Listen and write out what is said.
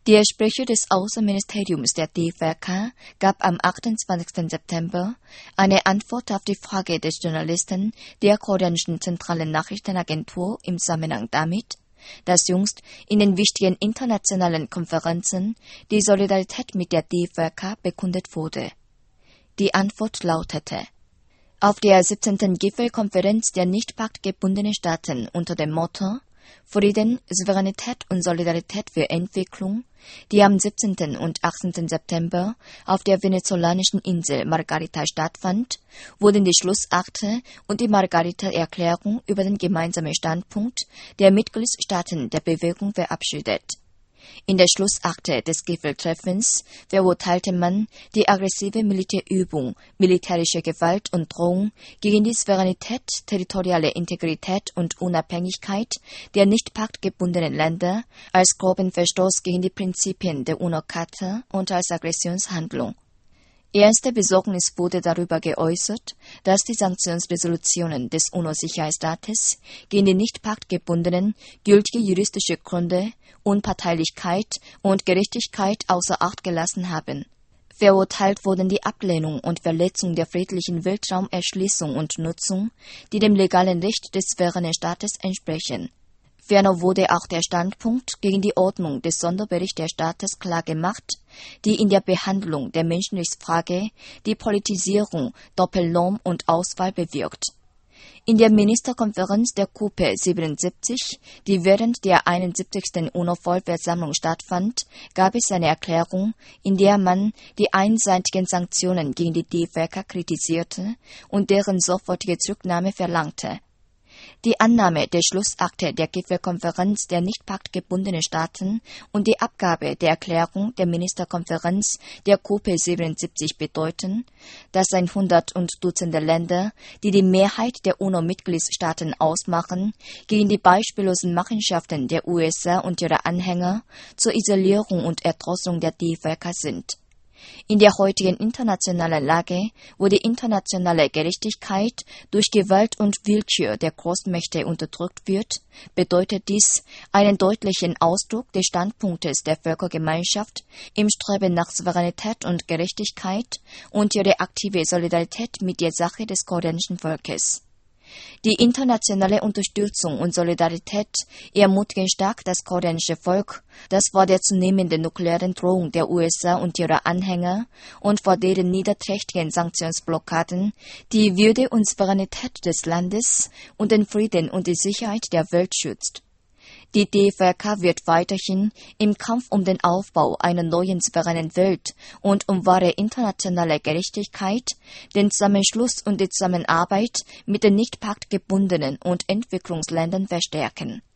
Der Sprecher des Außenministeriums der DFRK gab am 28. September eine Antwort auf die Frage des Journalisten der koreanischen zentralen Nachrichtenagentur im Zusammenhang damit, dass jüngst in den wichtigen internationalen Konferenzen die Solidarität mit der DFRK bekundet wurde. Die Antwort lautete: Auf der 17. Gipfelkonferenz der nicht paktgebundenen Staaten unter dem Motto Frieden, Souveränität und Solidarität für Entwicklung, die am 17. und 18. September auf der venezolanischen Insel Margarita stattfand, wurden die Schlussakte und die Margarita-Erklärung über den gemeinsamen Standpunkt der Mitgliedstaaten der Bewegung verabschiedet. In der Schlussakte des Gipfeltreffens verurteilte man die aggressive Militärübung, militärische Gewalt und Drohung gegen die Souveränität, territoriale Integrität und Unabhängigkeit der nicht paktgebundenen Länder als groben Verstoß gegen die Prinzipien der UNO-Charta und als Aggressionshandlung. Ernste Besorgnis wurde darüber geäußert, dass die Sanktionsresolutionen des UNO-Sicherheitsrates gegen die nicht paktgebundenen gültige juristische Gründe, Unparteilichkeit und Gerechtigkeit außer Acht gelassen haben. Verurteilt wurden die Ablehnung und Verletzung der friedlichen Weltraumerschließung und Nutzung, die dem legalen Recht des souveränen Staates entsprechen. Ferner wurde auch der Standpunkt gegen die Ordnung des Sonderberichterstatters klargemacht, die in der Behandlung der Menschenrechtsfrage die Politisierung, Doppelnorm und Auswahl bewirkt. In der Ministerkonferenz der COP 77, die während der 71. UNO-Vollversammlung stattfand, gab es eine Erklärung, in der man die einseitigen Sanktionen gegen die DFRK kritisierte und deren sofortige Zurücknahme verlangte. Die Annahme der Schlussakte der Gipfelkonferenz der nicht paktgebundenen Staaten und die Abgabe der Erklärung der Ministerkonferenz der COP 77 bedeuten, dass 100 und Dutzende Länder, die die Mehrheit der UNO-Mitgliedstaaten ausmachen, gegen die beispiellosen Machenschaften der USA und ihrer Anhänger zur Isolierung und Erdrosselung der DFRK sind. In der heutigen internationalen Lage, wo die internationale Gerechtigkeit durch Gewalt und Willkür der Großmächte unterdrückt wird, bedeutet dies einen deutlichen Ausdruck des Standpunktes der Völkergemeinschaft im Streben nach Souveränität und Gerechtigkeit und ihre aktive Solidarität mit der Sache des koreanischen Volkes. Die internationale Unterstützung und Solidarität ermutigen stark das koreanische Volk, das vor der zunehmenden nuklearen Drohung der USA und ihrer Anhänger und vor deren niederträchtigen Sanktionsblockaden die Würde und Souveränität des Landes und den Frieden und die Sicherheit der Welt schützt. Die DFRK wird weiterhin im Kampf um den Aufbau einer neuen souveränen Welt und um wahre internationale Gerechtigkeit den Zusammenschluss und die Zusammenarbeit mit den nicht paktgebundenen und Entwicklungsländern verstärken.